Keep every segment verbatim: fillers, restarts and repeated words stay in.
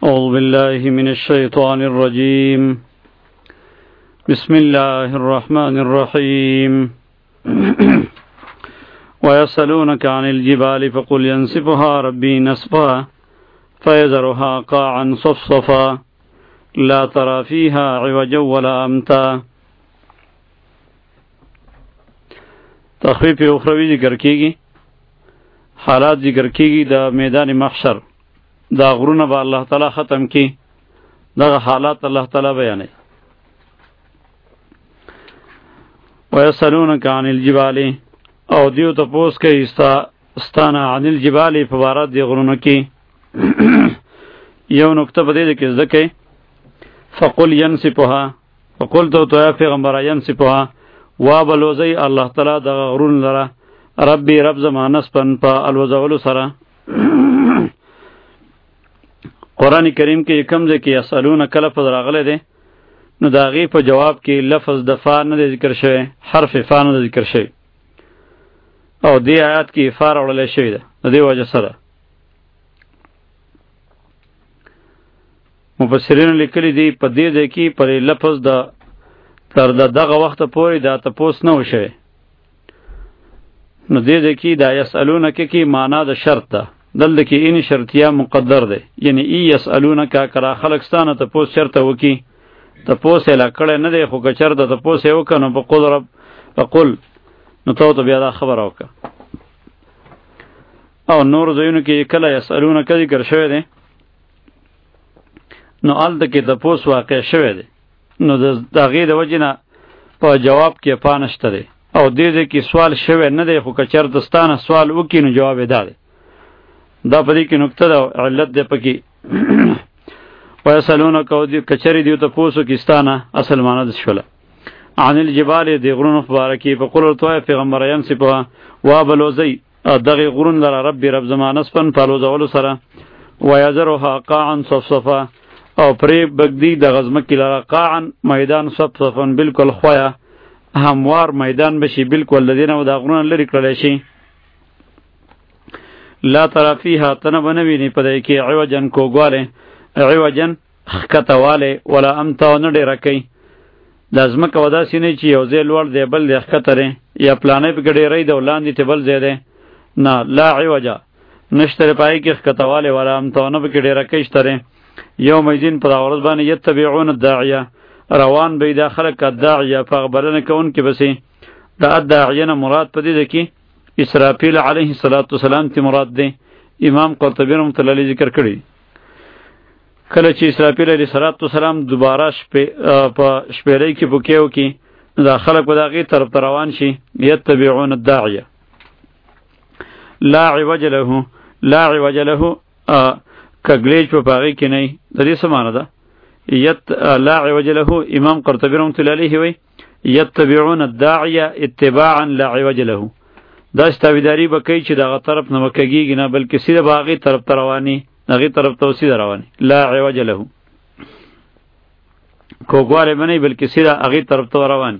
أعوذ بالله من الشيطان الرجيم بسم الله الرحمن الرحيم ويسألونك عن الجبال فقل ينسفها ربي نسفا فيذرها قاعا صفصفا لا ترى فيها عوجا ولا أمتا. تخفیف اخروی ذکر کیگی، حالات ذکر کیگی دا میدان محشر، دا غرونه با الله تعالی ختم کی، دا حالات الله تعالی بیانی. ویسألونک عن الجبال، او دیو تپوس کئی استا استانا عن الجبال فبارات دی غرونه کی. یو نکته پدې ده کې زده کئ، فقل ینسفها، فقل تو تو یا پیغمبر ینسفها، وابلوزی الله تعالی دا غرون لرا ربی رب زمانس پن پا الوزولو سرا. قرآن کریم کې کم ځای کې یسألونک لفظ راغلی دی، نو د هغې په جواب کې لفظ د فا نه دی ذکر شوی، حرف فا نه دی ذکر شوی، او دې آیات کې فا راوړلی شوی ده. د دې وجه سره مفسرینو لیکلی دی په دې ځای کې پر لفظ د تر د دغه وخت پورې دا تپوس نه و شوی، نو دې ځای کې دا یسألونک کې معنا د شرط ده، دلته کې این شرطیه مقدر ده، یعنی ای یسألونک کرا خلق ستانه تپوس شرط وکي، تپوس یې لا کړی نه دی، خو که چېرته تپوس یې وکړه نو فقل رب فقل نو ته ورته بیا دا خبره وکړه. او نور ځایونو کې کله یسألونک ذکر شوی دی، نو هلته کې تپوس واقع شوی دی، نو د هغې د وجې نه په جواب کې پا نشته دی، او دې ځای کې سوال شوی نه دی، خو که چېرته ستانه سوال وکړي نو جواب یې دا دی. دا پدې کې نکته ده، علت دی پکې. ویسألونک کچری دیو تپوسو کې ستانه اصل معنی د شوله عن الجبال دی غرونو په باره کې، فقل ورته وایه پیغمبر ینسفها، وابلوزی دغې غرون لره ربي رب زما نسفن په الوزولو سره، ویذرها قاعا صفصفا، او پرې بګدي دغه ځمکې لره قاعا میدان صفصفا بالکل خویه هموار میدان بشي، بالکل د دې نه دا غرونه لرې کړلی شي. لا ترى فيها تنب نوینی پدې کې عوجن کوګواله، عوجن خکتواله، ولا امتا نډې رکی. د ځمکه ودا سینې چې یو ځای لوړ دی بل دی ښکته، یا پلانې په ګډې ری دی ولاندې ته بل ځای دی، نه لا عوجه نشته پای کې خکتواله، ولا امتا نه په ګډې رکی شته. یوم الدین پر ورځ باندې یتبعون الداعیه، روان به دا خلک الداعیه فغبرنه کون کې بسې دا الداعیه نه مراد پدې ده کې اسرافیل علیه السلام تی مراد دی. امام قرطبی رحمۃ اللہ علیہ ذکر کړی، کله چې اسرافیل علیه السلام دوباره په شپېلۍ کې بوکې وکړي، دا خلک به د هغې طرف ته روان شي. یتبعون الداعیه لا عوج له، لا عوج له کګلیج په هغې کې نه وي. د دې څه معنی ده؟ لا عوج له امام قرطبی رحمۃ اللہ علیہ وی یتبعون الداعیه اتباعا لا عوج له، دا ستاویداری به کوي چې دغه طرف نه وکږي نه، بلکې سیده به هغې طرف ته رواني، هغې طرف ته سیده رواني. لا عوج له کوږوالی به نه، بلکې سیده هغې طرف ته رواني.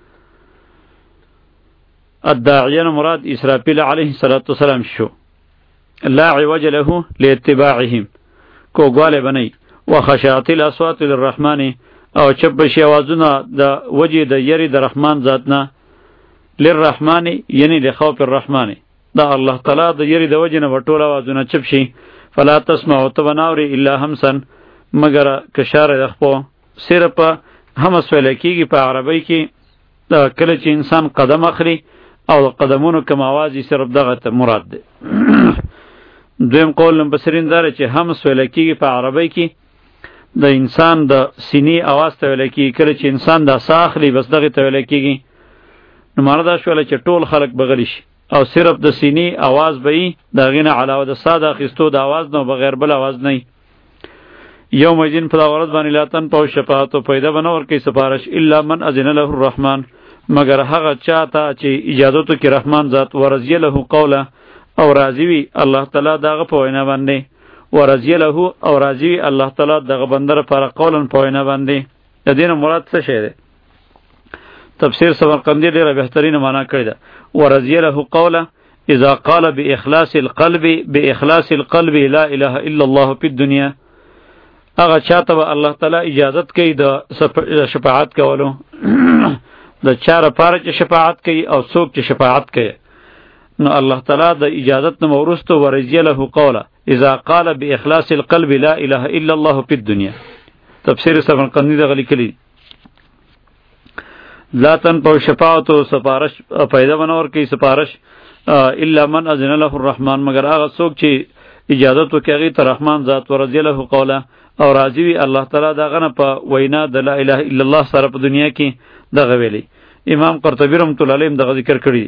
الداعیه نه مراد اسرافیل علیه السلام شو. لا عوج له لاتباعهم، کوږوالی به نه. وخشعت الاصوات للرحمن، او چپ بشي اوازونه د وجې د یری د رحمان ذات نه. للرحمن یعنی لخوف الرحمن، دا الله تعالی د یری د وجې نه به ټول اوازونه چپ شي. فلا تسمعوا ته به ناورې الا همسا، مګر کشاره د خپو. صرف همس ویلی کېږي په عربۍ کې کله چې انسان قدم اخلي، او د قدمونو کم آواز یې صرف دغه مراد دی. دویم قول مفسرین دا چې همس ویلی کېږي په عربۍ کې د انسان د سینې آواز ته ویلی کېږي، کله چې انسان دا ساه اخلي بس دغې ته ویلی کېږي. نو معنی دا شوله چې ټول خلق بغلی شي، او صرف د سینې आवाज به وي، د هغې نه علاوه د ساه د اخیستو د آواز نه بغیر بل آواز نه وي. یوم الدین په دغه ورځ باندې لا تنفع شفاعت، پیدا به نه ورکوي سفارش الا من اذن له الرحمن، مګر هغه چا ته چې اجازت وکړي رحمان ذات. ورضی له قوله، او راضي وي الله تعالی دغه په وینا باندې. ورضی له او راضي وي الله تعالی دغه بنده لپاره قولا په وینا باندې. د دې نه مراد څه شی دی؟ تفسیر سمرقندی ډیره بهترینه معنا کړی ده. ورضی له قوله اذا قال باخلاص القلب باخلاص القلب لا اله الا الله في الدنيا، هغه چاته به الله تعالی اجازت کوي د شفاعت کولو د چا لپاره چې شفاعت کوي او څوک چې شفاعت کوي نو الله تعالی د اجازت نه وروسته ورضی له قوله اذا قال باخلاص القلب لا اله الا الله في الدنيا. تفسیر سمرقندی دغه لیکلی لا تنفع شفاعت و سفارش پیدا بنور کوي سفارش الا من اذن له الرحمن مگر هغه څوک چې اجازت وکړي ته رحمان ذات ورضی له قوله او راضی وي الله تعالی دغه نه په وینا د لا اله الا الله سره په دنیا کې دغه ویلي. امام قرطبی رحمۃ اللہ علیہ دغه ذکر کړی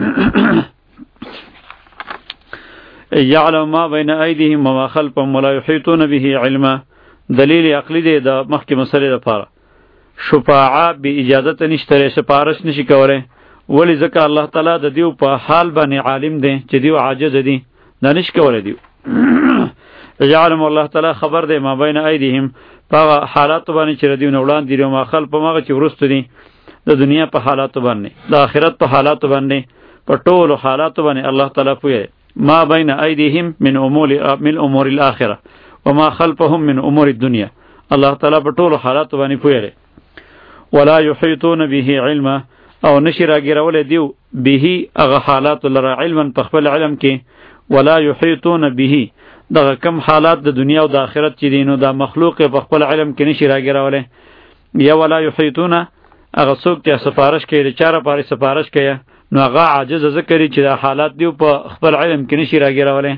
یعلم ما بین ایدیهم وما خلفهم ولا یحیطون به علما. دلیل عقلی دی د مخکې مسلې لپاره شفاعه به اجازت نشته سفارش نشي کوله ولی ځکه الله تعالی د دیو په حال باندې عالم دی چې دیو عاجز دی نه نشي کوله دیو یعلم الله تعالی خبر دی ما بین ایدیهم په حالات باندې چې دیو نه وړاندې دی او ما خلفهم هغه چې ورسته دي د دنیا په حالاتو باندې د آخرت په حالاتو باندې په ټولو حالاتو باندې الله تعالی پوهه ما بین ایدیهم من امور من امور الاخره وما خلفهم من امور الدنيا. الله تعالی په ټولو حالاتو باندې پوهه ولا یحیطون به علما او نشی راګرول دیو به هغه حالات لره علما په خپل علم کې ولا یحیطون به دغه کم حالات د دنیا او د آخرت چې دینو د مخلوق په خپل علم کې نشی راګرول یا ولا یحیطون هغه څوک چې سفارش کوي چاره پاره سفارش کوي نو هغه عاجز ذکر چې د حالات دی په خپل علم کې نشي راګرولې.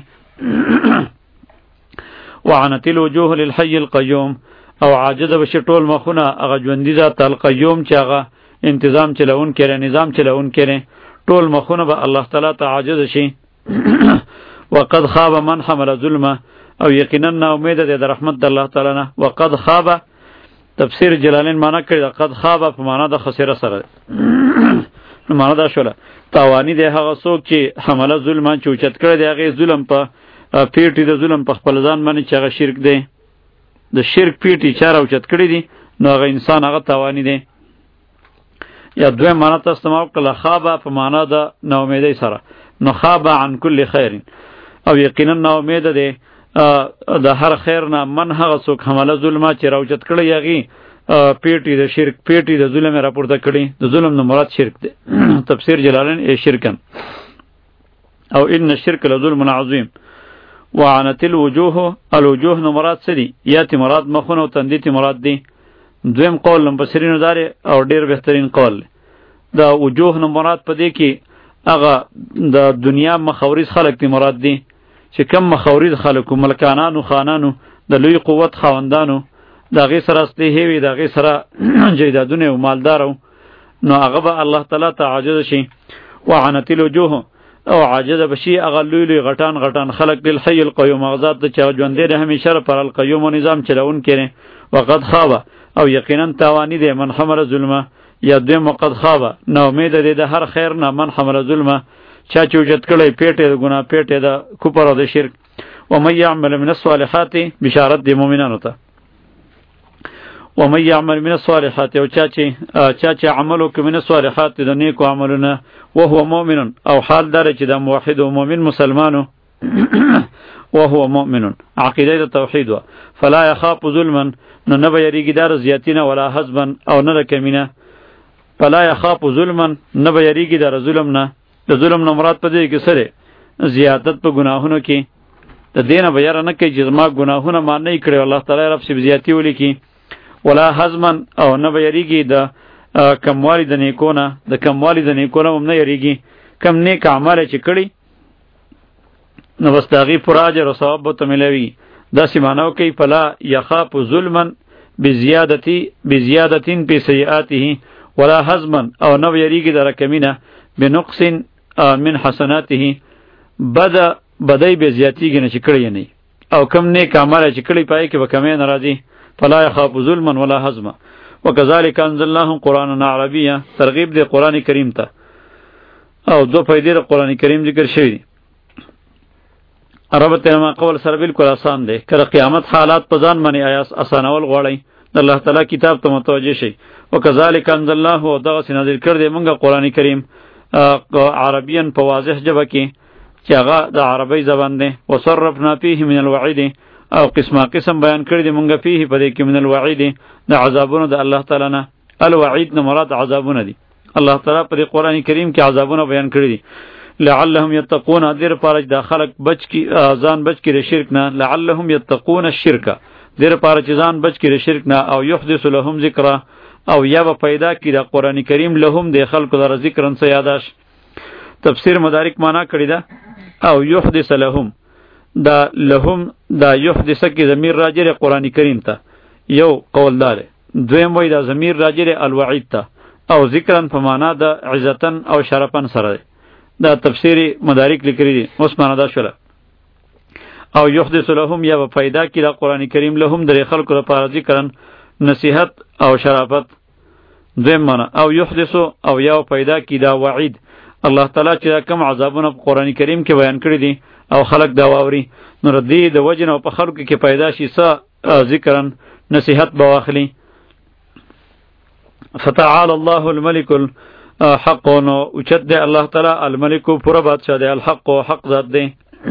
وعنت الوجوه للحي القيوم او عاجز بشي ټول مخونه هغه ژوندۍ ذات القيوم چې هغه انتظام چلون کړي نظام چلون کړي ټول مخونه به الله تعالی ته عاجز شي. وقد خاب من حمل ظلم او یقینا امید ده د رحمت د الله تعالی نه. وقد خاب تفسیر جلالین معنی کړی قد خاب په معنا د خسره سره معنا دا شوله تاوانی دی هغه څوک چې حمله ظلم چې اوچت کړی دی هغه ظلم په پیټي د ظلم په خپل ځان باندې چې هغه شرک دی د شرک پیټي چاره اوچت کړی دی نو هغه انسان هغه تاوانی دی. یا دوی معنا تاسو ما وکړه خابه په معنا د نو امیدۍ سره نو خابه عن کل خیر او یقینا نو امید دی د هر خیر نه من هغه څوک حمله ظلم چې راوچت کړی یغي پیټي د شرک پیټي د ظلم راپورته کړي د ظلم نو مراد شرک دی. تفسیر جلالین ای شرکن او ان الشرك لظلم عظیم. وعنت الوجوه الوجوه نو مراد سری یاتی مراد مخونه او تندیتی مراد دی. دویم قول مفسرینو داره او ډیر بهترین قول دا وجوه نو مراد پدې کې هغه د دنیا مخاورز خلق دی مراد دی چې کم مخاورز خلقو ملکانانو خانانو د لوی قوت خواندانو دا غي سره استهی وی دا غي سره جیدادونه او مالدارو نو هغه به الله تعالی ته عاجز شي. وعنت الوجوه او عاجز بشي هغه لوی لوی غټان غټان خلق دل حی القیوم غزاد ته چا ژوند دی همیشه پر القیوم نظام چلون کړي. وقد خاب او یقینا تاوانی دی من حمل ظلمه یا دوی وقد خاب نو امید دی د هر خیر نه من حمل ظلمه چا چوجت کړي پیټه د ګناه پیټه د کوپر او د شرک. و من يعمل من الصالحات بشارت دی مؤمنانو ته و من يعمل من الصالحات او چا چې چا چې عملو کوي من الصالحات د نیکو عملونه وهو مؤمن او حال دار چې د موحد او مؤمن مسلمانو وهو مؤمن عقیده د توحید و فلا يخاف ظلما نو نه بیریږي دار زیاتینه ولا حزبا او نه کمینه. فلا يخاف ظلما نه بیریږي دار ظلم نه د ظلم نه مراد پدې کې سره زیادت په ګناهونو کې د دینه بیان نه کوي چې ما ګناهونه ما نه کړی الله تعالی رب سی زیاتی ولیکي ولا حزما او نه بیریږي د کموالی د نیکونه د کموالی د نیکونه هم نه یریږي کم نیک اعمال چې کړی نو واستغی پر اجر او ثواب به ملوي. دا سیمانو کوي فلا یخاف ظلما بزیادتی بزیادتین په سیئاته ولا حزما او نه یریږي د رکمینه بنقص من حسناته بد بدای به زیاتیږي نه چې کړی نه او کم نیک اعمال چې کړی پای کې به کمې ناراضي. فلا يخاف ظلما ولا حزما. وكذلك انزل الله قرانا عربيا ترغیب دی قران کریم ته او دو فائدې قران کریم ذکر شوی. عربت ما قول سره بالکل آسان دی کله قیامت حالات په ځان باندې آیاس اسانول غواړي د الله تعالی کتاب ته متوجه شي. وكذلك انزل الله دغه نازل کړ دی موږ قران کریم عربیان په واضح جبه کې چې هغه د عربی زبان دی. وصرفنا فيه من الوعید او قسمه قسم بیان کړی دی مونږ فيه په دې کې من الوعید د عذابونو د الله تعالی نه. الوعید نه مراد عذابونه دي. الله تعالی په قرآن کریم کې عذابونه بیان کړی دي. لعلهم یتقون دیر پارج دا خلق بچ کی ځان بچ کی شرک نه. لعلهم یتقون الشرک دیر پارج ځان بچ کی شرک نه. او یحدث لهم ذکر او یا به پیدا کی دا قرآن کریم لهم د خلق در ذکرن سے یاداش. تفسیر مدارک معنا کړی دا او یحدث لهم دا لهم دا یحدث کی ضمیر راجع قرآن کریم ته یو قول دار. دویم وای دا ضمیر راجع الوعید ته او ذکرن په معنا د عزتن او شرفن سره. دا تفسیری مدارک لیکلی دی. اوس معنا دا شوله او یحدث لهم یا پیدا کی دا قرآن کریم لهم در خلق لپاره ذکرن نصیحت او شرافت. دویم معنا او یحدث او یا پیدا کی دا وعید. الله تعالی چې کوم عذابونه په قرآن کریم کې بیان کړی دي او خلق دا واوري نو ردی د وجن او په خلق کې پیدا شي س ذکرن نصیحت بواخلی. فتعال الله الملك الحق نو اوچت دے اللہ تعالی الملک پورا بادشاہ دے الحق و حق ذات دے.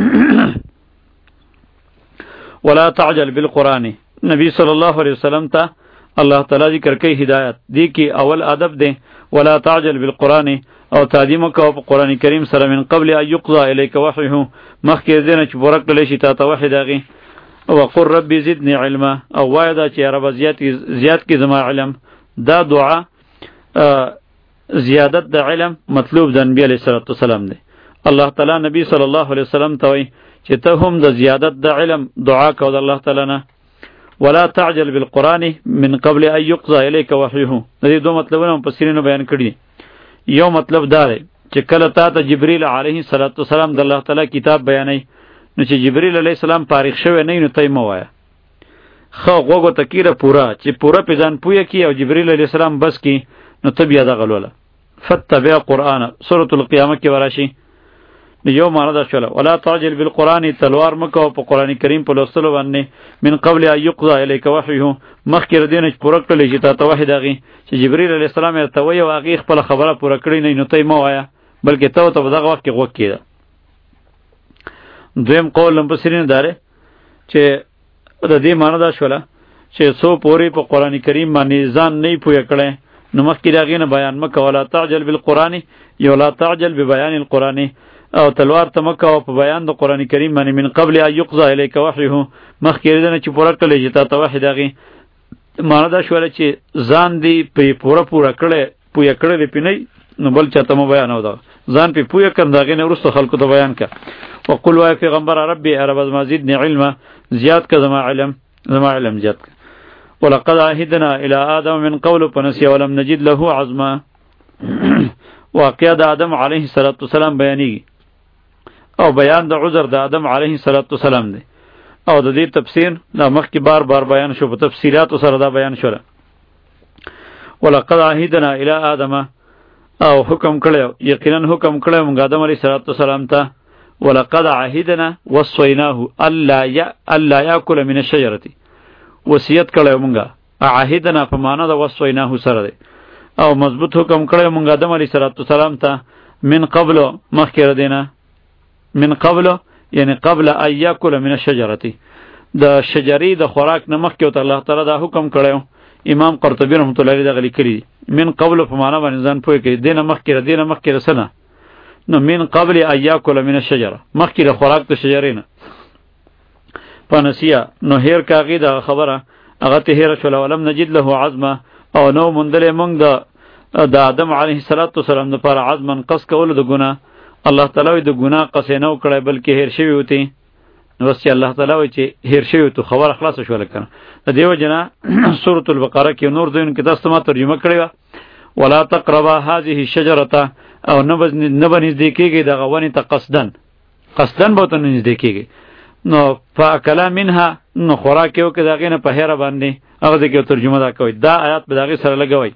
ولا تعجل بالقرآن نبی صلی اللہ علیہ وسلم تا اللہ تعالی ذکر کی ہدایت دی کی اول ادب دے. ولا تعجل بالقرآن او تعظیم کو قرآن کریم سره من قبل ان يقضى الیک وحیه مخکې دینه چې پورا کړل شي تا ته وحی داغي. وقل رب زدنی علما او وایدا چې رب زیات زیات کی زما علم. دا دعا زیادت د علم مطلوب د نبی علیہ الصلوۃ والسلام دی. الله تعالی نبی صلی الله علیه وسلم ته وی چې ته هم د زیادت د علم دعا کو د الله تعالی نه. ولا تعجل بالقرآن من قبل ان يقضى الیک وحیه. د دې دوه مطلبونه مفسرینو بیان کړي. یو مطلب دا دی چې کله تا ته جبرئیل علیه السلام د الله تعالی کتاب بیانای نو چې جبرئیل علیه السلام فارغ شوی نه نو ته مو وایا خو غوغو تکیره پورا چې پورا پیزان پوی کی او جبرئیل علیه السلام بس کی نو ته بیا د غلوله فتبع قرآن سورۃ القیامه کې وراشي. یو معنا دا شوله ولا تعجل بالقرآن تلوار مکو په قرآن کریم په لوستلو باندې من قبل ان يقضى الیک وحیه مخکې دینه چې پوره کړل چې تا ته وحی داغي چې جبرئیل علیه السلام ته وی او هغه خپل خبره پوره کړی نه نو ته مو وایا بلکې ته ته دغه وخت کې غوږ کیده. دویم قول مفسرین داره چې د دې معنا دا شوله چې سو پوری په قرآن کریم باندې ځان نه پوهه کړي نو مخکې داغي نه بیان مکه ولا تعجل بالقرآن یو لا تعجل ببیان القرآن او تلوار تمکه او په بیان د قرآن کریم باندې من قبل ان يقضى الیک وحیه مخکې دینه چې پوره کړل چې تا ته وحی داغي. معنا دا شوله چې ځان دی په پوره پوره کړي پوهه کړي پینې نو بل چاته مو بیان او دا ځان په پوهه کړه داغي نه ورسته خلکو ته بیان کا. وقل وای پیغمبر ربی رب زدنی علما زیاد کا زما علم زما علم زیاد کا. ولقد عهدنا الى آدم من قبل فنسي ولم نجد له عزما. واقعہ د آدم علیه السلام بیانی او بیان د عذر د آدم علیه السلام دی او د دې تفسیر دا مخکې بار بار بیان شو په تفصیلات سره دا بیان شوله. ولقد عهدنا الى آدم او حکم کړو یقینا حکم کړو موږ آدم علیه السلام ته ولقد عهدنا وصيناه الا يا الا ياكل من الشجره وصیت کړو موږ عهدنا په معنا د وصيناه سره دی او مضبوط حکم کړو موږ آدم علیه السلام ته من قبل مخکې دینه من قبل یعنی قبل ان یاکل من الشجرة د شجری د خوراک نه مخکې او الله تعالی دا حکم کړو. امام قرطبی رحمۃ اللہ علیہ دا غلی کړی من قبل په معنا باندې ځان پوهی کې دینه مخکې دینه مخکې رسنه نو من قبل ان یاکل من الشجرة مخکې د خوراک د شجرې نه پنسیا نو هیر کاغی دا خبره هغه ته هیر شول ولم نجد له عزما او نو مندل موږ د د آدم علیه السلام د پر عزما قص کول د ګناه الله تعالی د ګناه قصې نه وکړي بلکې هیر شوی وتی نو چې الله تعالی وایي چې هیر شوی تو خبر خلاص شو لکنه. د دیو جنا سورۃ البقره کې نور دین کې تاسو ما ترجمه کړی ولا تقربا هذه الشجره او نه بنځ دی کېږي دغه ونی ته قصدن قصدن به ته نه دی کېږي نو فاکلا منها نو خوراک یو کې دغه نه په هیر باندې هغه دغه ترجمه دا کوي. دا آیات به دغه سره لګوي.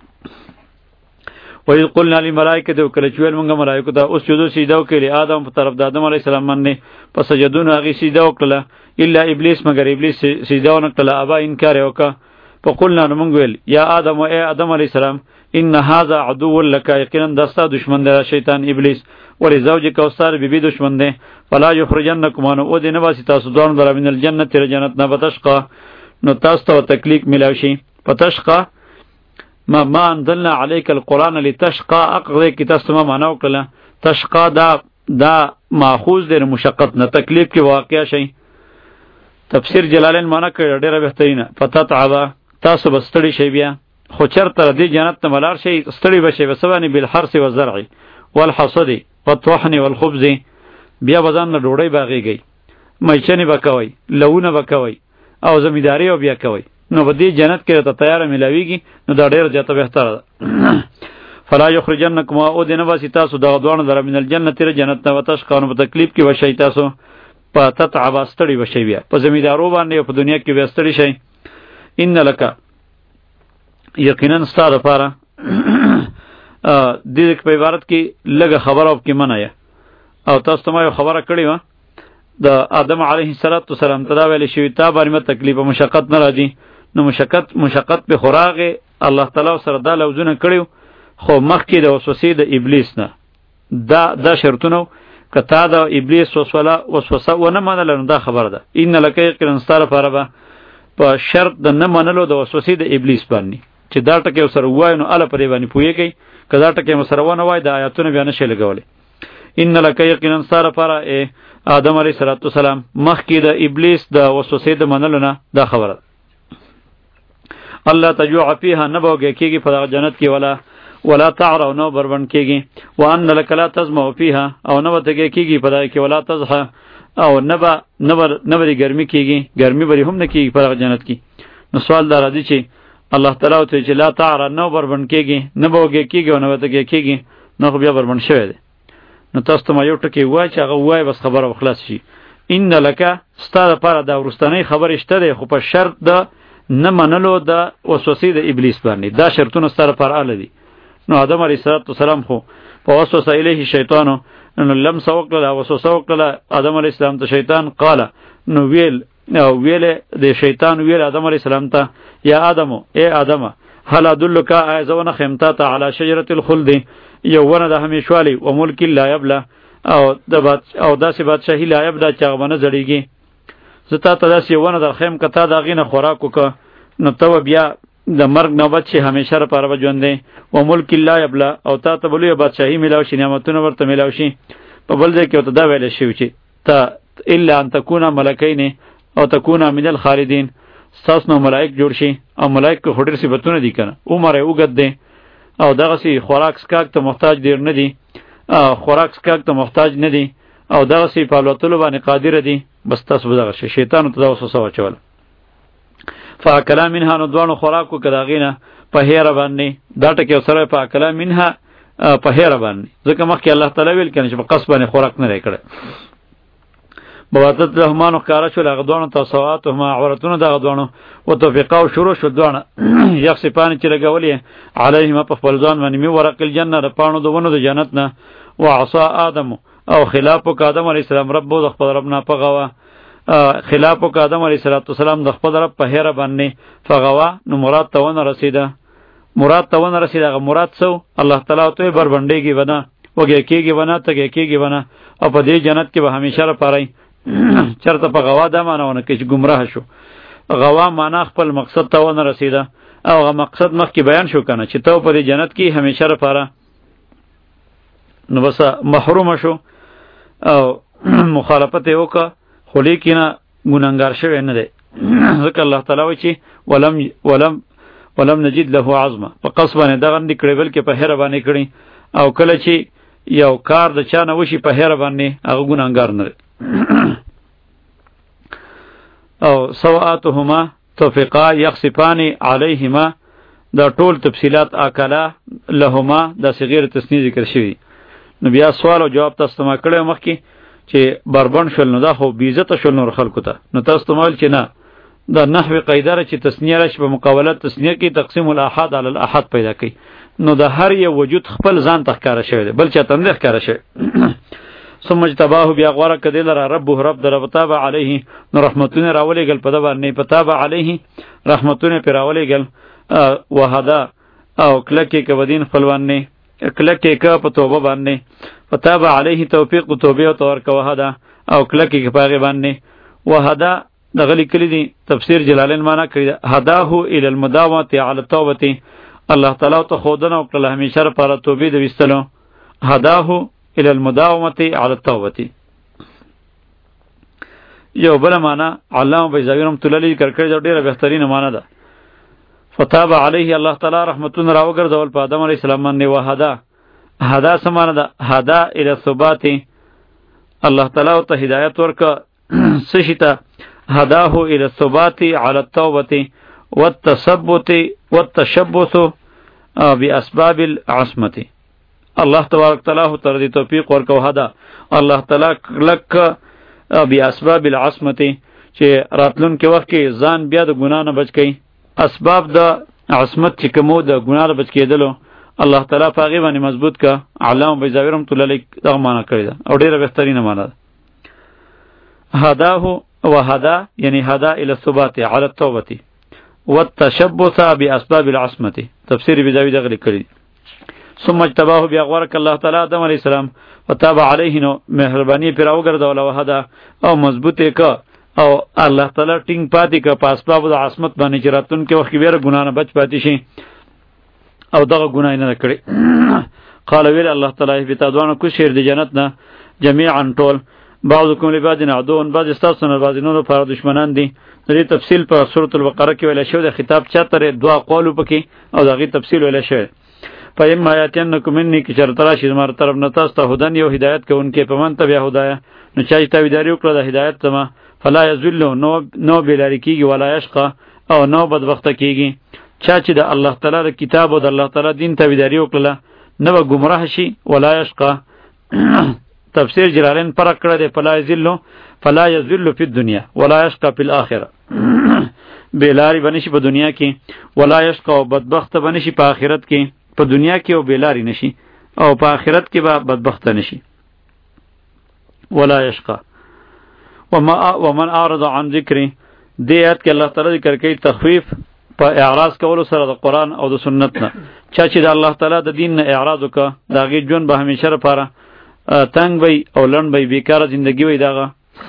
وَإِذْ قُلْنَا لِلْمَلَائِكَةِ وَكَلَّ چویل مونږه ملائکه ته اسجدوا سجده وکړي آدم په طرف د آدم علیه السلام باندې پس سجدون هغه سجده وکړه الا ابلیس مگر ابلیس سجده ونه کړه ابا انکار وکړه. فقلنا مونږ ویل یا آدم اے آدم علیه السلام ان هذا عدو لك یقینا دستا دشمن دی شیطان ابلیس ولی زوجک اوستار بی بی دشمن دی فلا یخرجنکم ان او دین واسی تاسو دوان در من الجنه تر جنت نه بتشقا نو تاسو ته تکلیف ملاوشي پتشقا ما ما انزلنا عليك القرآن لتشقى اقضی کی تاسو ما معنا وکړه تشقا دا دا ماخوذ دی مشقت نه تکلیف کې واقع شي تفسیر جلالین معنا کړه ډیره بهترینه فتتعب تاسو بستړي شي بیا خو چرته دی جنت ته ملار شي ستړي بشي وسوانی بالحرث والزرع والحصد والطحن والخبز بیا بزن له ډوډۍ باغیږي مېچنی بکوي لونه بکوي او زمیداری او بیا کوي نو بدی جنت کې ته تیار ملاویږي نو دا ډیر جاته بهتره ده فلا یخرجنکم او دین واسی تاسو دا دوان در من الجنه تر جنت نه وتشقانو په تکلیف کې وشي تاسو په تتعب استړي وشي بیا په زمیدارو باندې په دنیا کې وستړي شي ان لک یقینا ستاره لپاره د دې په عبارت کې لږه خبره او کې منایا او تاسو ته ما خبره کړې و د آدم علیه السلام ته دا ویل شوی تا باندې تکلیف او مشقت نه راځي نو مشقت مشقت په خوراغه الله تعالی سره دا لوزونه کړیو خو مخکې د وسوسې د ابلیس نه دا دا شرطونه کته دا ابلیس وسوسه وسوسه ونه منل نو دا خبره ده ان لکه یقینا ستاره لپاره په شرط د نه منلو د وسوسې د ابلیس باندې چې دا ټکه سره وای نو اله پرې باندې پویږي کدا ټکه سره ونه وای د آیاتونه بیان شي لګولې ان لک یقینا ساره پر آدم علیه السلام مخکې د ابلیس د وسوسې د منلو نه دا خبره الله تجوع فيها نبوګه کیږي په جنت کې ولا ولا تعروا نو بربند کیږي وان لک لا تزمو فيها او نو ته کیږي په دای کې ولا تزح او نبا نبر نبري ګرمي کیږي ګرمي بری هم نه کیږي په جنت کې نو سوال دار دی چې الله تعالی ته چې لا تعرا نو بربند کیږي نبوګه کیږي او نو ته کیږي نو بیا بربند شوی دی نو تاسو ته ما یو ټکی وای چې هغه وای بس خبره خلاص شي ان لک ستاره لپاره دا ورستنی خبره شته دی خو په شرط د نه منلو د وسوسې د ابلیس باندې دا شرطونه ستاره لپاره ال دي نو آدم علیه السلام خو په وسوسه الیه شیطانو نو لمس وکړه وسوسه وکړه آدم علیه السلام ته شیطان قال نو ویل نو ویل د شیطان ویل آدم علیه السلام ته یا آدم ای آدم هل ادلک ایزونه خمتا ته علی شجره الخلد یو ونه د همیشوالی او ملک لا یبلا او د باد او داسې بادشاہی لا یبلا چې غونه زړیږي زتا ته داسې ونه د خیم کته دا غینه خوراک وک نو تو بیا د مرګ نوبت شي همیشه لپاره بجوندې او ملک لا یبلا او تا ته بلوی بادشاہی ملاو شي نعمتونه ورته ملاو شي په بل ځای کې ته دا ویل شي چې ته الا ان تكون ملکین او تكون من الخالدین ساس نو ملائک جوړ شي او ملائک کو هډر سی بتونه دي کنه عمر یې وګد دي او دغه سی خوراک سکاک ته محتاج دیر نه دي خوراک سکاک ته محتاج نه دي او دغه سی په لوتلو باندې قادر دي بس تاسو دغه شي شیطان ته وسوسه واچول فاکلا منها نو دوانو خوراکو کداغینه په هیر باندې دا ټکی سره په اکلا منها په هیر باندې ځکه مخکې الله تعالی ویل کنه چې په قص باندې خوراک نه کړي بواتت رحمانو کارا شو هغه دوانو تاسوات هم عورتونو دغه دوانو او توفیقا او شروع شو دوانه یخ سپانی چې لګولې علیهم په خپل ځان باندې می ورق الجنه د پانو دوونو د جنت نه وعصا ادم او خلاف کو آدم علی السلام رب د خپل رب نه پغوا خلاف کو آدم علی السلام د خپل رب په هره باندې فغوا نو مراد ته ونه رسیده مراد ته ونه رسیده مراد سو الله تعالی ته بربندېږي ونه وګه کېږي ونه ته کېږي ونه او په دې جنت کې به همیشه لپاره چرته په غوا دا معنی کې چې گمراه شو غوا معنا خپل مقصد ته ونه رسیده او هغه مقصد مخکې بیان شو کنه چې ته په دې جنت کې همیشه لپاره نو بس محروم شو او مخالفت وکړه خو لیکنه ګناهګار شوی نه دی ځکه الله تعالی وایي چې ولم ولم ولم نجد له عظمه په قصبانه دغه ndi کړي بلکې په هره باندې کړي او کله چې یو کار د چا نه وشي په هره باندې هغه ګناهګار نه او سوءاتهما توفقا یخصفان علیهما دا ټول تفصیلات اکلا لهما دا صغیر تسنیه ذکر شوی نو بیا سوال او جواب تاسو ما کړو مخکې چې بربند شول نو دا خو بیزته شول نور خلکو ته نو تاسو مال چې نه دا نحوی قاعده چې تسنیه راشي په مقابله تسنیه کې تقسیم الاحاد علی الاحاد پیدا کوي نو د هر یو وجود خپل ځان تخکاره شوی دی بل چا تندخ کاره شوی ثم اجتباه بیا غوړه کدی لره ربه رب در وتاب علیه نو رحمتونه راولې گل په دا باندې پتاب علیه رحمتونه پر راولې گل وهدا او کلکې ک بدین خپلوان نه کلکې ک په توبه باندې فتاب علیه توفیق توبه او تور ک وهدا او کلکې ک پاغه باندې وهدا دغلی کلی دی تفسیر جلالین معنا کړی هداه الی المداومه علی التوبه الله تعالی ته خودنه او کله همیشه لپاره توبې د وستلو هداه الی المداومه علی التوبه یو بل معنا علامه بیضاوی رحمۃ اللہ علیہ کرکړی دا ډیره بهترینه معنا ده فتاب علیه الله تعالی رحمتون راو ګرځول په آدم علیه السلام باندې وهدا هدا سمانه ده هدا الی الثبات الله تعالی ته هدایت ورک سشتا هداه الی الثبات علی التوبه والتثبت والتشبث باسباب العصمه الله تبارک تعالی تر دې توفیق ورکو هدا الله تعالی لک باسباب العصمه چې راتلون کې وخت کې ځان بیا د ګنا نه بچ کړي اسباب د عصمت چې کومو د ګنا نه بچ کېدلو الله تعالی پاغي باندې مضبوط کا علامه بیضاوی رحمۃ اللہ علیہ دا معنا کړی دا او ډیره بهترینه معنا ده هداه وهدا یعنی هدا الى الثبات على التوبه والتشبث باسباب العصمه تفسیر بیضاوی دا لیکلی ثم اجتباه بأغوارك الله تعالی آدم علیہ السلام وتاب علیه نو مهربانی پر او ګرځول او هدا او مضبوطه ک او الله تعالی ټینګ پاتې ک په اسباب د عصمت باندې چې راتون کې وخت بیره ګنا نه بچ پاتې شي او دغه ګنا نه کړی قال ویل الله تعالی به تدوان کو شیر د جنت نه جميعا ټول بعضکم لبعض عدون بعض استاسو نه بعض نور پر دشمنان دي دې تفصیل په سورۃ البقره کې ویل شو د خطاب چتره دعا قولو پکې او دغه تفصیل ویل شو فایم آیاتینکم منی کی چرترا شی زمار طرف نه تاسو ته هدن یو هدایت کوونکې په من ته بیا هدايه نو چای ته ویداری وکړه د هدایت تما فلا یذل نو نو بلاری کیږي ولا یشقا او نو بدبخته کیږي چا چې د الله تعالی د کتاب او د الله تعالی دین ته ویداری وکړه نو گمراه شي ولا یشقا تفسیر جلالین فرق کړه دی فلا یذل فلا یذل فی الدنیا ولا یشقا فی الاخره بلاری بنشي په دنیا کې ولا یشقا او بدبخته بنشي په آخرت کې په دنیا کې او بیلاری نشي او په آخرت کې به بدبخت نشي ولا یشقا وما ومن اعرض عن ذکری دې آیت کې الله تعالی ذکر کوي تخفیف په اعراض کولو سره د قرآن او د سنت نه چا چې د الله تعالی د دین نه اعراض وکړه د هغې ژوند به همیشه لپاره تنګ وي او لنډ وي بیکاره زندګي وي دغه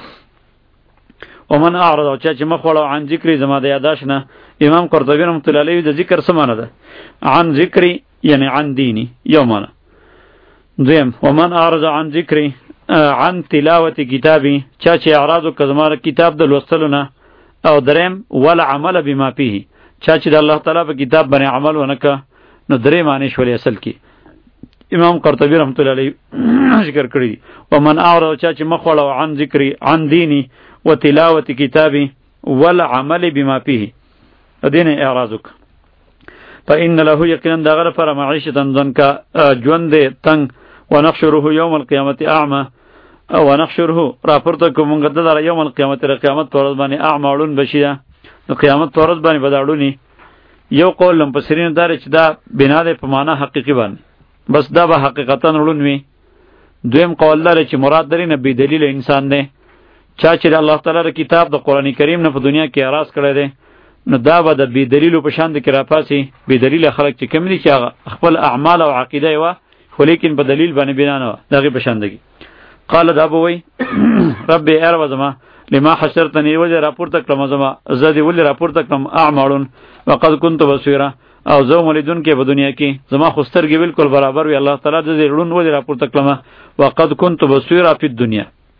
ومن اعرض او چا چې مخ وړو عن ذکری زما د یاداش نه امام قرطبی رحمۃ اللہ علیہ د ذکر څه معنی ده عن ذکری یعنی عن دینی یو معنی دویم ومن اعرض عن ذکری عن تلاوت کتابی چا چې اعراض وکړه زما کتاب د لوستلو نه او دریم ولا عمل بما فيه چا چې د الله تعالی په کتاب باندې عمل ونه کړه نو درې معنی شولې اصل کې امام قرطبی رحمۃ اللہ علیہ ذکر کړی ومن اعرض چا چې مخ وړو عن ذکری عن دینی وتلاوت کتابی ولا عمل بما فيه دین اعراض وکړه فإن له یقینا دغه پر معیشت ځنکا ژوند تنگ ونحشره یوم القیامت اعمى ونحشره راپورته کومګ د در یوم القیامت ر قیامت پر ورځ باندې اعمالون بشیدا نو قیامت پر ورځ باندې بداړونی یو قول لم پسرین دار چې دا بنا ده په معنا حقیقی باندې بس دا به حقیقتا نړونوي دویم قول لري چې مراد درې نه بی دلیل انسان نه چا چې الله تعالی ر کتاب د قران کریم نه په دنیا کې اعراض کړی دی نو دا به د بی دلیلو په شان د کې راپاسي بی دلیل خلک چې کم دي چې خپل اعمال او عقیده یې وه خو لیکن په دلیل باندې بنا نه وه د هغې په شان دګي قال دا به وایي رب ای ربه زما لما حشرتنی ولې راپورته کړم زما زه دې ولې راپورته کړم اعمالون وقد كنت بصیرا او زه ولیدونکی په دنیا کې زما خو سترګې بالکل برابر وي الله تعالی د دې ړوند ولې راپورته کړم وقد كنت بصیرا فی الدنیا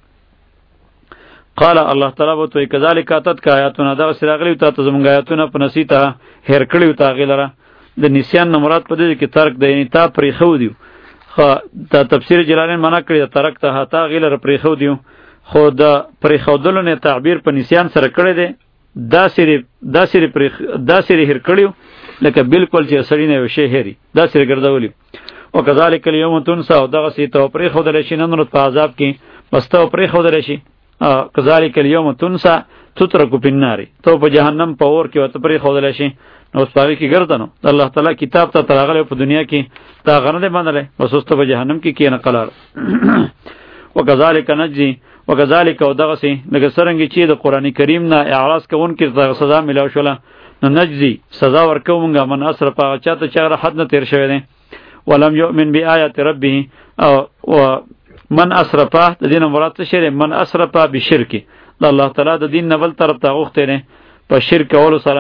قال الله تعالی به تو کذالک اتت کا آیاتنا دا سراغلی ته ته زمونږ آیاتونه په نسیته هیر کړی تا غیلره د نسیان نه مراد په دې کې ترک دی یعنی تا پرې خو دیو خو دا تفسیر جلالین معنا کړی ترک ته تا غیلره پرې خو دیو خو دا پرې خو دلو نه تعبیر په نسیان سره کړی دی دا سری دا سری پرې دا سری هیر کړیو لکه بالکل چې سړی نه وشي هری دا سری ګرځولی او کذالک الیوم تنسا او دغه سی ته پرې خو دل شي نن ورځ په عذاب کې بس ته پرې خو دل شي کذالک الیوم تنسا تترکو فی النار تو په جهنم په اور کې وته پرې خو دل شي نو اوس پاره کې ګرځنو الله تعالی کتاب ته تراغله په دنیا کې تا غنه باندې بس اوس ته په جهنم کې کینه قلار وکذالک نجزی وکذالک او دغه سي لکه سرنګ چې د قران کریم نه اعراض کوونکې دغه سزا ملاو شوله نو نجزي سزا ورکو مونږه من اسرف هغه چاته چې هغه حد نه تیر شوی دی ولم یؤمن بآیات ربه او من اسرف د دین مراد څه شی من اسرف بشرک د الله تعالی د دین نه بل طرف ته غوښته نه په شرک اولو سره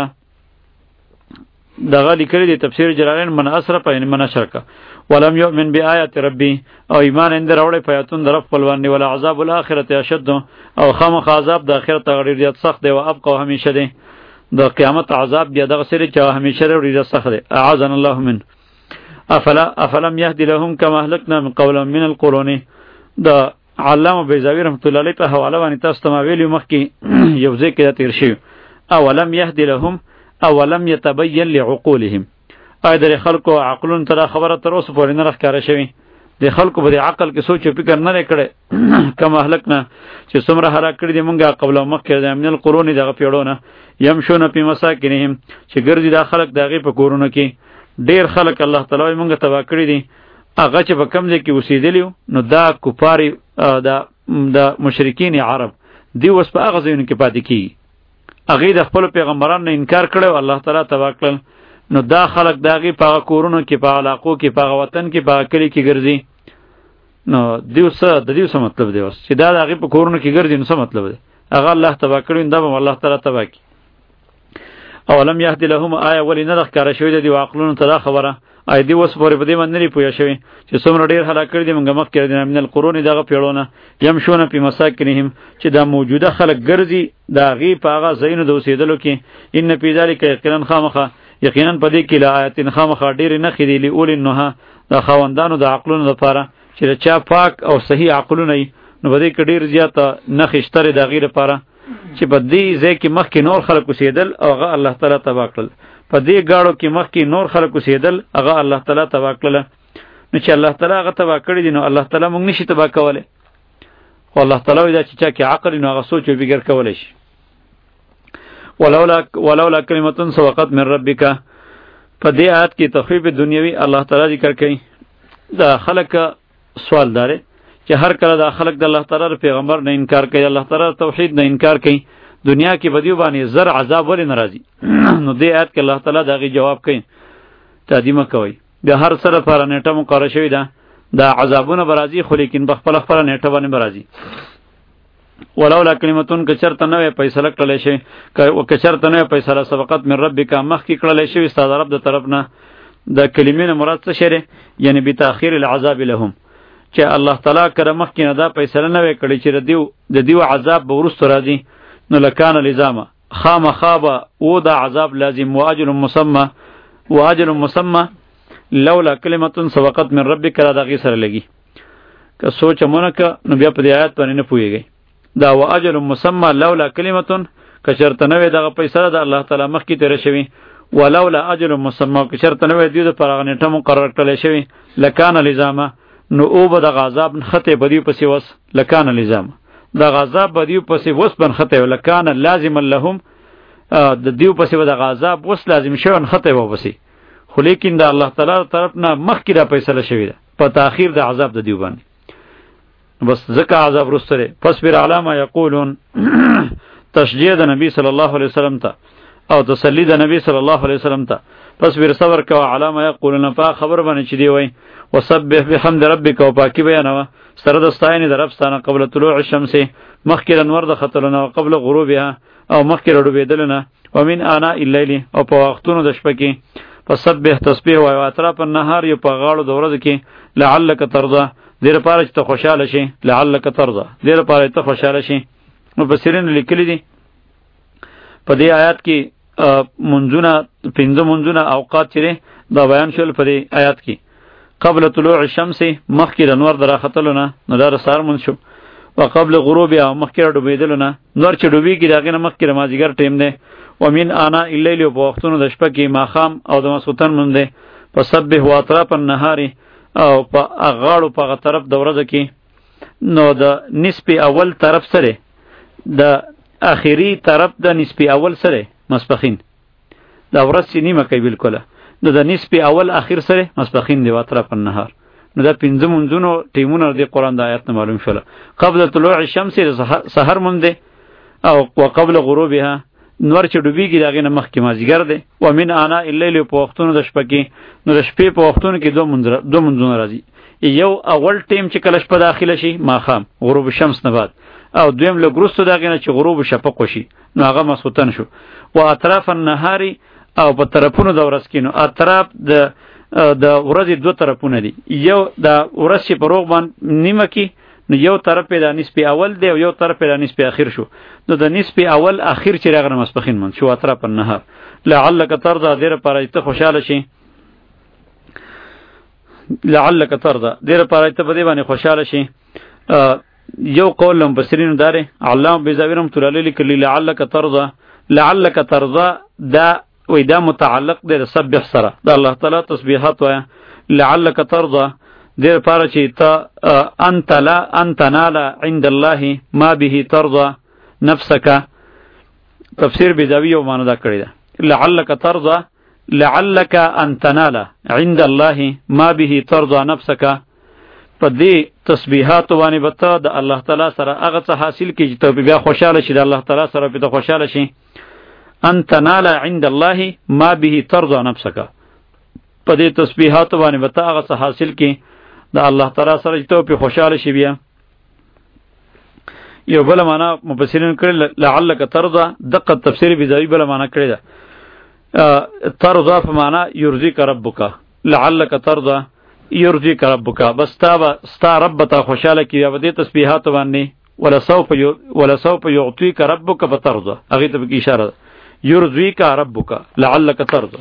دغه لیکلي دی تفسیر جلالین من اسرف یعنی من شرک ولم یؤمن بآیات ربه او ایمان اند راوړی په آیاتون در خپل باندې ولا عذاب الاخرته اشد او خامخ عذاب د اخرت غړي ډیر سخت دی او ابقا همیشه دی د قیامت عذاب بیا دغه سره چې همیشه ډیر سخت دی اعاذنا الله من افلا افلم يهدي لهم كما اهلكنا من قبلهم من القرون د علامه بیزاوی رحمت الله علیه په حواله باندې تاسو ته ویلو مخکې یو ځکه تیر شي اولم يهدي لهم اولم يتبين لعقولهم اې د خلکو عقلون تر خبره تر اوسه پورې نه راښکاره شوی د خلکو په عقل کې سوچ او فکر نه کړي کما اهلکنا چې څومره هلاک کړي دي مونږه قبل مخکې د من القرون دغه پیړونه يمشون په مساکنهم چې ګرځي د خلک دغه په کورونو کې ډیر خلک الله تعالی مونږه تبا کړی دي هغه چې په کم ځای کې اوسېدلی نو دا کفاری دا د مشرکین عرب دی اوس په هغه ځایونو کې پاتې کیږي هغه د خپل پیغمبرانو نه انکار کړو الله تعالی تبا کړل نو دا خلک داغي په کورونو کې په علاقو کې په وطن کې په کلی کې ګرځي نو دیوسه د دیوسه مطلب دی اوس چې دا داغي په کورونو کې ګرځي نو څه مطلب دی هغه الله تبا کړی دا به الله تعالی تبا کی اولم یهدی لهم آیه ولی نه ښکارا شوی دی عقلونو ته خبره آی دی وس پورې بده باندې لري پویا شوی چې څومره ډیر هلاک کړي دي موږ مخ کړی دي من القرون دغه پیړونه يمشون په مساکنهم چې دا موجوده خلک ګرځي دا غي په هغه زینو د اوسېدلو کې ان په ذالک یقینا خامخه یقینا په دې کې لایاتین خامخه ډیر نه خېدی لول نه د خوندانو د عقلونو لپاره چې چا پاک او صحیح عقلونه نو بده کې ډیر زیاته نه خشتره د غیر لپاره چې په دې ځکه مخکې نور خلک اوسېدل او هغه الله تعالی تبا کړل په دې گاړو کې مخکې نور خلک اوسېدل هغه الله تعالی تبا کړل نو چې الله تعالی هغه تبا کړی دي نو الله تعالی موږ نشي تبا کولای خو الله تعالی دا چې چا کې عقل نو هغه سوچ او فکر کولای شي ولولا ولولا کلمه سبقت من ربک په دې آیت کې تخفیف دنیوي الله تعالی ذکر کوي دا خلک سوال داره چې هر کله دا خلک د الله تعالی پیغمبر نه انکار کوي الله تعالی توحید نه انکار کوي دنیا کې بدیو باندې زر عذاب ولې ناراضي نو دې آیت کې الله تعالی دغه جواب کوي تادیمه کوي د هر سره پر نیټه مقرره شوی ده دا عذابونه برازي خو لیکن بخپل خپل نیټه باندې برازي ولولا کلمتون کچرته نوې فیصله کړل شي او کچرته نوې فیصله سبقت من ربک مخ کې کړل شي استاد رب د طرف نه د کلمې مراد څه شری یعنی به تاخير العذاب لهم چې الله تعالی کړه مخ کې نه دا فیصله نوې کړی چې دیو د دیو عذاب به ورسته راځي نو لکان لزامه خام خابه او دا عذاب لازم واجل مسمى واجل مسمى لولا کلمه سبقت من ربک را دغه سره لګي که سوچ مونږه نو بیا په دې آیات باندې نه پويږي دا واجل مسمى لولا کلمه کشرت نوې دغه فیصله د الله تعالی مخ کې تیر شوی ولولا اجل مسمى کشرت نوې دیو د پرغنټه مقرر کړل شوی لکان لزامه نو او به د غذاب خطه بدیو پسې وس لکان لزامه د غذاب بدیو پسې وس بن خطه ولکان لازم لهم د دیو پسې د غذاب وس لازم شون خطه و پسې خو لیکن د الله تعالی طرف نه مخکې را فیصله شوی ده په تاخير د عذاب د دیو باندې بس ځکه عذاب رستره پس بر علامه یقولون تشجیع د نبی صلی الله علیه وسلم ته او تسلی د نبی صلی الله علیه وسلم ته پس بر صبر کو علامه یقولون په خبر باندې چي دی وای وسبح بحمد ربک او پاکی بیانوه سره د ستاینې د رب ستانه قبل طلوع الشمس مخکې انور د خطرونه او قبل غروبها او مخکې رډوبېدلنه ومن انا الليل او په وختونو د شپه کې فسبح تسبیح او اطراف النهار یو په غاړو د ورځ کې لعلک ترضى دیر پاره چې ته خوشاله شي لعلک ترضى دیر پاره ته خوشاله شي مفسرین لیکلي دي په دې آیات کې منځونه پنځه منځونه اوقات چره دا بیان شول په دې آیات کې قبل طلوع الشمس مخکې د نور دراختلونه نو دا سار مون شو او قبل غروب او مخکې ډوبېدلونه نور چې ډوبېږي داغه نه مخکې مازیګر ټیم دی ومن انا الليل په وختونو د شپه کې ماخام او د مسوتن مون دی فسبح واطراف النهار او په اغاړو په طرف د ورځ کې نو د نسبی اول طرف سره د اخیری طرف د نسبی اول سره مسبخین دا ورځ نیمه کوي بالکل نو د نسبی اول اخیر سره مسبخین دی واطراف النهار نو دا پنځه منځونو ټیمونه د قران د آیات نه معلوم شول قبل طلوع الشمس سحر مونږ دی او قبل غروبها نور چې ډوبېږي د هغې نه مخکې مازدیګر دی. ومن آناء الليل په وختونو د شپه کې، نو د شپې په وختونو کې دوه منځونه راځي. یو اول ټیم چې کله شپه داخله شي ماښام غروب شمس نه بعد، او دویم لږ وروسته د هغې نه چې غروب شفق وشي نو هغه ماسخوتن شو. و اطراف النهار او په طرفونو د ورځ کې، نو اطراف د د ورځې دوه طرفونه دي. یو د ورځ چې په روغ باندې نیمه کې، نو یو طرف د نصف اول دی او یو طرف د نصف اخیر شو. نو د نصف اول اخیر چې راغله ماسپښین من شو اطراف النهار. لعلک ترضى دیر پر ته خوشاله شي، لعلک ترضى دیر پر ته بده باندې خوشاله شي. یو قول لم بصرین داره علامه بیزاوی رحمۃ اللہ علیہ لیکلی لعلک ترضى، لعلک ترضى دا وې دا متعلق دی سبح سره د الله تعالی تسبیحات وایا. لعلک ترضى دیر پاره چې ته انت لا انت نال عند الله ما به ترضى نفسك، تفسیر بیزاوی یو معنی دا کړی ده. لعلک ترضى لعلک ان تنال عند الله ما به ترضى نفسك، په دې تسبیحات باندې به ته د الله تعالی سره هغه څه حاصل کړي چې ته بیا خوشاله شي، د الله تعالی سره به ته خوشاله شي. ان تنال عند الله ما به ترضى نفسك، په دې تسبیحات باندې به ته هغه څه حاصل کړي د الله تعالی سره چې ته په خوشاله شي. بیا یو بل معنا مفسرین کړي لعلک ترضى، دقه تفسیر بیزاوی بل معنا کړی ده ترضى په معنا یرضیک ربک، لعلک ترضى یرضیک ربک، بس تا ستا رب ته خوشاله کړي په دې تسبیحات باندې. ولسوف ولسوف یعطیک ربک فترضى، هغه ته به اشاره یرضیک ربک لعلک ترضى.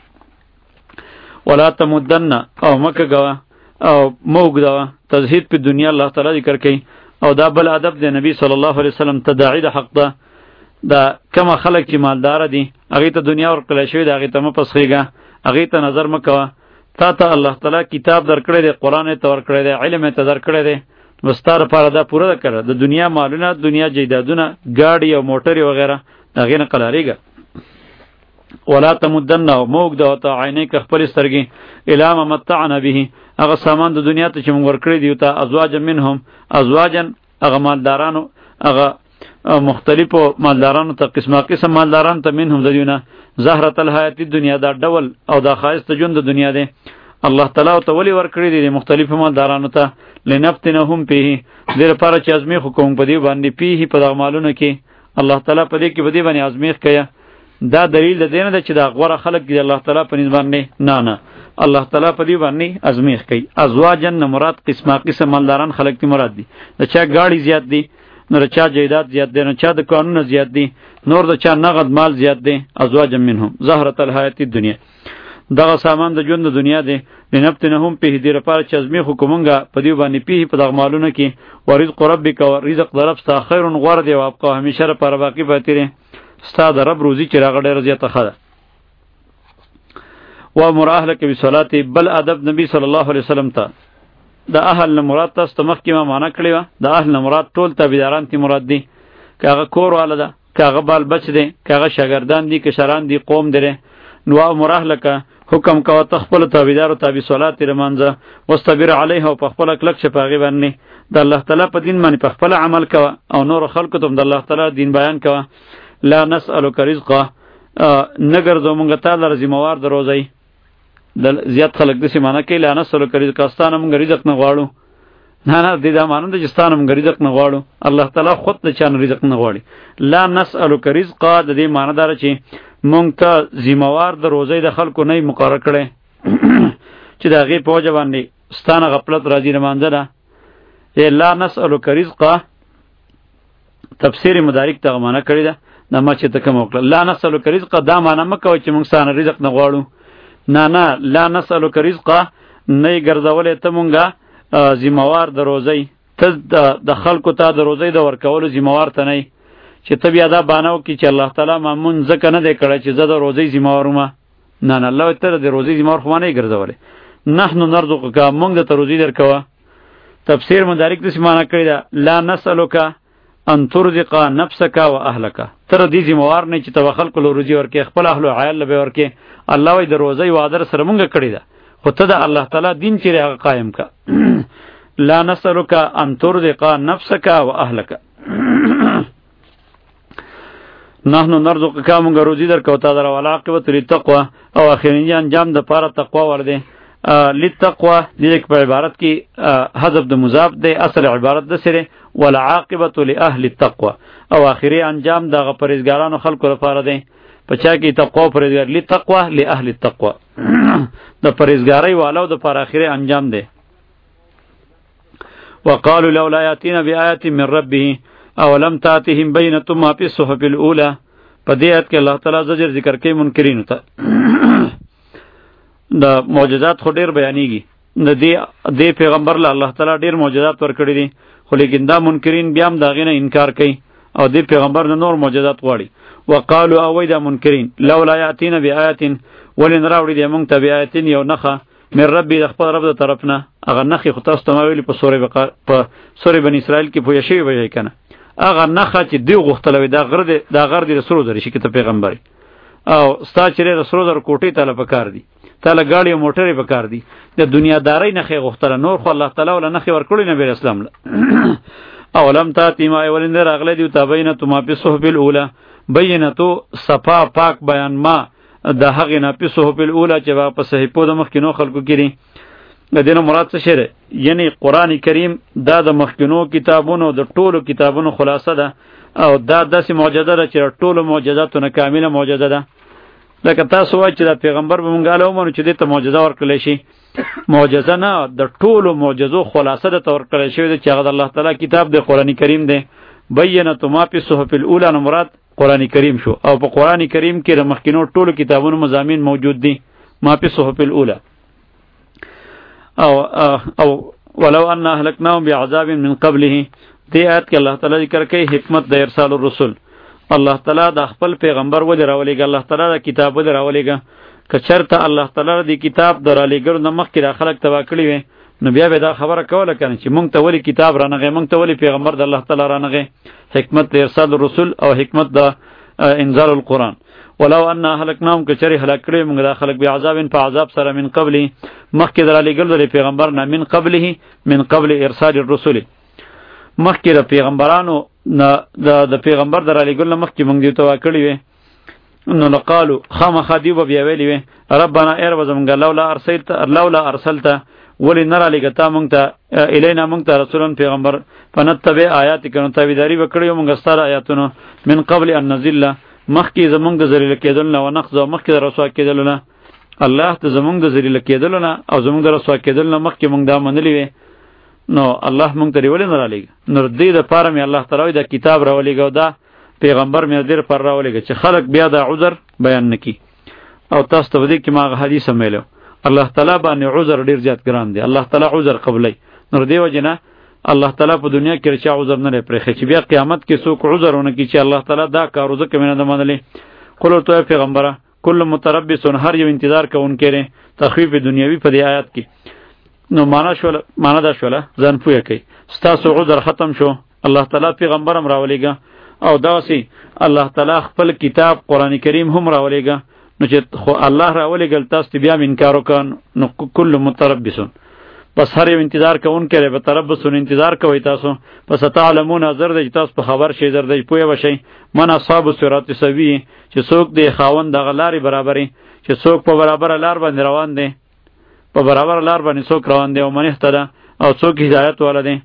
ولا تمدن او مکه گوا او موږ دا تزهید په دنیا الله تعالی ذکر کوي. او دا بل ادب دی نبی صلی الله علیه وسلم تداعی د حق ده. دا کما خلق چې مالدار دي هغه ته دنیا ورکړل شوی دا هغه ته مپسخیږه، هغه ته نظر مکوه. تا ته الله تعالی کتاب درکړی دی، قران ته ورکړی دی، علم ته درکړی دی، مستار لپاره دا پوره کړه. د دنیا مالونه، دنیا جیدادونه، گاډي او موټر وغیرہ هغه نه قلاریږه. ولا تمدن او موږ د وته عینې ک خپل سترګې الام متعنا به، هغه سامان د دنیا ته چې موږ ورکړی دی ته ازواج منهم، ازواجن هغه مالدارانو، هغه مختلفو مالدارانو ته قسمه قسم مالداران ته منهم د دنیا زهرت الحیات الدنیا دا ډول او دا خاص ته ژوند د دنیا دی. الله تعالی ته ولی ورکړی دی مختلفو مالدارانو ته لنفتنهم فيه، دې لپاره چې ازمیخ کوم په دې باندې پیه په دغه مالونو کې الله تعالی په دې کې په دې باندې ازمیخ کیا. دا دلیل د دې نه چې دا غوړه خلق دی الله تعالی په نسبت نه نه نه الله تعالی په دې باندې ازمیخ کوي. ازواجن مراد قسمه قسم مالداران خلق تی مراد دي. د چا گاڑی زیات دي، نو د چا جیدات زیات دي، نو چا د قانون زیات دي، نور د چا نقد مال زیات دي. ازواج منهم زهرت الحیات الدنیا، دغه سامان د ژوند د دنیا دی. لنفتنهم په دې لپاره چې ازمیخ کومنګه په دې باندې پیه په دغه مالونو کې. ورزق ربک او رزق درب ستا خیر غور دی او ابقا همیشه لپاره باقی پاتې دی. ستا د رب روزي چې راغ ډېر زیاته خده. و امر اهلک بالصلاه، بل ادب نبی صلی الله علیه وسلم ته د اهل نه مراد تاسو ته مخکې ما معنا کړی و. د اهل نه مراد ټول تابعداران تی مراد دي، کاغه کور والا ده، کاغه بال بچ دي، کاغه شاګردان دي، کشران دي، قوم دي. نو امر اهلک حکم کا تخپل تابعدار او تابع صلات رمانځه، واستبر علیها او په خپل کلک شپاغي باندې د الله تعالی په دین باندې په خپل عمل کوه او نور خلکو ته د الله تعالی دین بیان کوه. لا نسألک رزقا، نګر زو مونږ ته لر ذمہوار دروځي. د زیات خلک د سیمانه کې لا نسألک رزقا، ستانه مونږ رزق نه غواړو. نه نه دې دا مانند چې ستانه مونږ رزق نه غواړو، الله تعالی خود د چانه رزق نه غواړي. لا نسألک رزقا د دې معنی دار چې مونږ ته ذمہوار دروځي د خلکو نه مقرر کړي چې دا غي په وجه باندې ستانه غفلت راځي رمانځه. لا نسألک رزقا تفسیر مدارک ته معنا کړی ده. نه ما چې ته کوم وکړه لا نسألک رزقا دا معنا مکوي چې موږ ستانه رزق نه غواړو. نه نه لا نسألک رزقا نه ګرځولې ته مونږه ذمہوار د روزي، ته د خلکو ته د روزي د ورکولو ذمہوار ته نه چې ته بیا دا بانو کې چې الله تعالی مامون ځکه نه دی کړی چې زه د روزي ذمہوار ما. نه نه الله تعالی د روزي ذمہوار خو نه ګرځولې. نحنو نرزقک، مونږ د روزي درکوه. تفسیر مدارک د سیمانه کړی دا لا نسألک ان ترزق نفسك واهلك، تر دې ذمہوار نه چې تو خلکو له روزي ورکې خپل اهل او عیال له ورکې. الله وی د روزي وعده سره مونږ کړی دا، خو ته د الله تعالی دین چې هغه قائم کا. لا نسألك ان ترزق نفسك واهلك. نحنو نرزقک مونږ روزي درکو تا در ول عاقبت للتقوا او اخرین انجام د پاره تقوا ور دي. للتقوا دې په عبارت کې حذف د مضاف دی، اصل عبارت د سره ول عاقبت لاهل التقوا او اخري انجام د پرهیزګارانو خلکو لپاره دی. پچا کې تقوا پرهیزګار للتقوا لاهل التقوا د پرهیزګاری والو د پر اخري انجام دی. وقالوا لولا ياتينا بآيات من ربه اولم تاتهم بينة ما في الصحف الاولى. په دې آیت کې الله تعالی زجر ذکر کوي منکرینو ته. د معجزات خو ډیر بیانېږي، د دې د پیغمبر له الله تعالی ډیر معجزات ورکړي دي، خو لیکن دا منکرین بیا هم دا غینه انکار کوي او د پیغمبر نه نور معجزات غواړي. وقالوا او دا منکرین لولا یاتینا بیاات ولن راوړي دې مونږ ته بیااتین یو نخه من ربی د خپل رب د طرفنا. هغه نخې خو تاسو ته ما ویلي په سورې بقره په سورې بنی اسرائیل کې پوه شوي به کنه. هغه نخه چې دی غوښتله وي دا غر دی دا غر دی رسول درې شي کې ته پیغمبر او ستا چې رسول در کوټې ته له پکار دي تعالی گاڑی او موټرې پکار دي د دنیادارۍ نخې غوښتله نور خو الله تعالی ولا نخې ورکړي نبی اسلام له. اولم تاتی ما ولند راغله دی تبینه تو ما په صحف الاولى بینه تو صفا پاک بیان ما د هغه نه په صحف الاولى چې په صحیفو د مخکینو خلکو کړي. د دې مراد څه شری؟ یعنی قران کریم دا د مخکینو کتابونو د ټولو کتابونو خلاصه ده او دا داسې معجزه ده چې ټولو معجزاتو نه کامله معجزه ده. لکه تاسو وایئ چې د پیغمبر به مونږ له ومنو چې دې ته معجزه ورکړلی شي، معجزه نه د ټولو معجزو خلاصه ده ته ورکړلی شوې ده چې هغه د الله تعالی کتاب دی، قرآن کریم دی. بینة ما فی الصحف الاولى نه مراد قرآن کریم شو او په قرآن کریم کې د مخکینو ټولو کتابونو مضامین موجود دي ما فی الصحف الاولى. او او ولو ان اهلکناهم بعذاب من قبله. دې آیت کې الله تعالی ذکر کوي حکمت د ارسال الرسل. الله تعالی د خپل پیغمبر ولې راولېږه، الله تعالی د کتاب ولې راولېږه. که چېرته الله تعالی د کتاب د رالیږلو نه مخکې دا خلک تباه کړي وي نو بیا به دا خبره کوله کنه چې مونږ ته ولې کتاب رانغی، مونږ ته ولې پیغمبر د الله تعالی رانغی. حکمت د ارسال الرسل او حکمت د انزال القرآن. ولو ان هلکناهم که چېرې هلاک کړي مونږ دا خلک بعذاب په عذاب سره من قبله مخکې د رالیږلو د پیغمبر نه من قبله من قبل ارسال الرسل مخکې د پیغمبرانو نه د پیغمبر د رالیږلو مخکې مونږ دې تباه کړي وي نو لقالو خامخا دوی به بیا ویلي وي ربنا ای رب زمونږه لولا ارسلت لولا ارسلت ولې نه رالیږه تا مونږ ته الینا مونږ ته رسولن پیغمبر فنتبع آیاتک نو تابعداري به کړی مونږ ستا د آیاتونو من قبل ان نذل مخکې زمونږ د ذلیله کېدلو نه ونخزو مخکې د رسوا کېدلو نه. الله ته زمونږ د ذلیله کېدلو نه او زمونږ د رسوا کېدلو نه مخکې مونږ دا منلي وي نو الله مونږ ته ولې نه رالیږه. نو دې دپاره مې الله تعالی د کتاب راولېږه او دا پیغمبر مې دې پر راولېږه چې خلک بیا دا عذر بیان نه کړي. او تاسو ته دې کې ما حدیث هم ویلو الله تعالی باندې عذر ډیر زیات ګران دی، الله تعالی عذر قبلای. نو دې وجه نه الله تعالی په دنیا کې چې عذر نه لري پرې چې بیا قیامت کې څوک عذر ونه کوي چې الله تعالی دا کار وزه کوي نه منلې. قل تو پیغمبره کل متربص هر یو انتظار کوونکی دی تخفیف دنیوي په دې آیات کې. نو معنا شول معنا دا شوله ځان پوهه کوي ستاسو عذر ختم شو الله تعالی پیغمبر هم راولېږه او داسې الله تعالی خپل کتاب قرآن کریم هم راولېږه نو چې خو الله راولېږل تاسو بیا انکار وکړ نو کل متربص بس هر یو انتظار کوونکی دی به تربصون انتظار کوي تاسو پس تعلمون زر دی تاسو په خبر شي زر دی پوهه وشئ من اصحاب الصراط سوي چې څوک دی خاوند د غلاري برابرې چې څوک په برابر لار باندې روان دی په برابر لار باندې څوک روان دی او من اهتدى او څوک هدایت والا دی.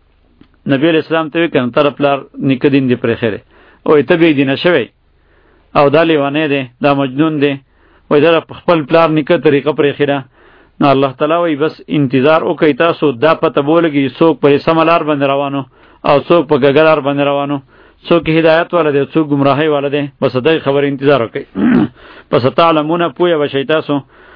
نبی اسلام ته وکړ طرف لار نکدین دی پرې خیره او ته به دینه شوی او دا لیوانه دی دا مجنون دی وای دا خپل پلار نکه طریقه پرې خیره. نو الله تعالی وای بس انتظار وکړئ تاسو دا پته بولګي څوک په سملار باندې روانو او څوک په ګګلار باندې روانو څوک هدایت والا دی څوک گمراهی والا دی بس دغه خبر انتظار وکړئ. پس تعلمون پوهه وشئ تاسو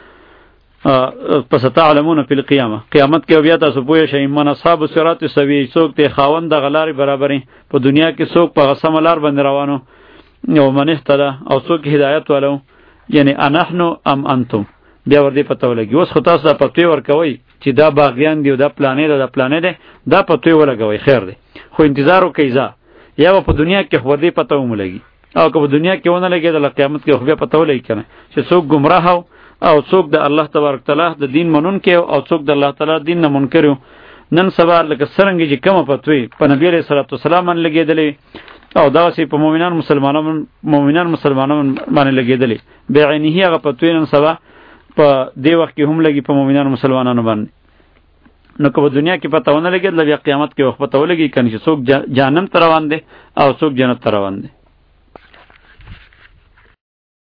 پس تعلمون فی القیامه قیامت کې بیا تاسو پوهه شئ من اصحاب الصراط سوی څوک ته خاوند د غلاري برابرې په دنیا کې څوک په سملار باندې روانو او من اهتدى او څوک هدایت والو یعنی انحنو ام انتم بیا ور دې پته ولګي. اوس خو تاسو دا پته ورکوي چې دا باغیان دی او دا پلانې ده دا پلانې ده دا پته ولګوي خیر دی خو انتظار وکړئ ځا یا په دنیا کې خو دې پته وملګي او که په دنیا کې ونه لګي د قیامت کې خو بیا پته ولګي کنه چې څوک گمراه او څوک د الله تبارک تعالی د دین منون کې او څوک د الله تعالی دین نه منکر. نن سبا لکه څنګه چې کومه پتوي په نبی علیہ الصلوۃ والسلام باندې لګیدلې او دغسې په مؤمنان مسلمانانو مؤمنان مسلمانانو باندې لګېدلې بعینه هغه پتوی نن سبا په دې وخت کې هم لګي په مؤمنان مسلمانانو باندې. نو که په دنیا کې پته ونه لګېدله بیا قیامت کې وخت پته ولګي کنه چې څوک جهنم ته روان دی او څوک جنت ته روان دی.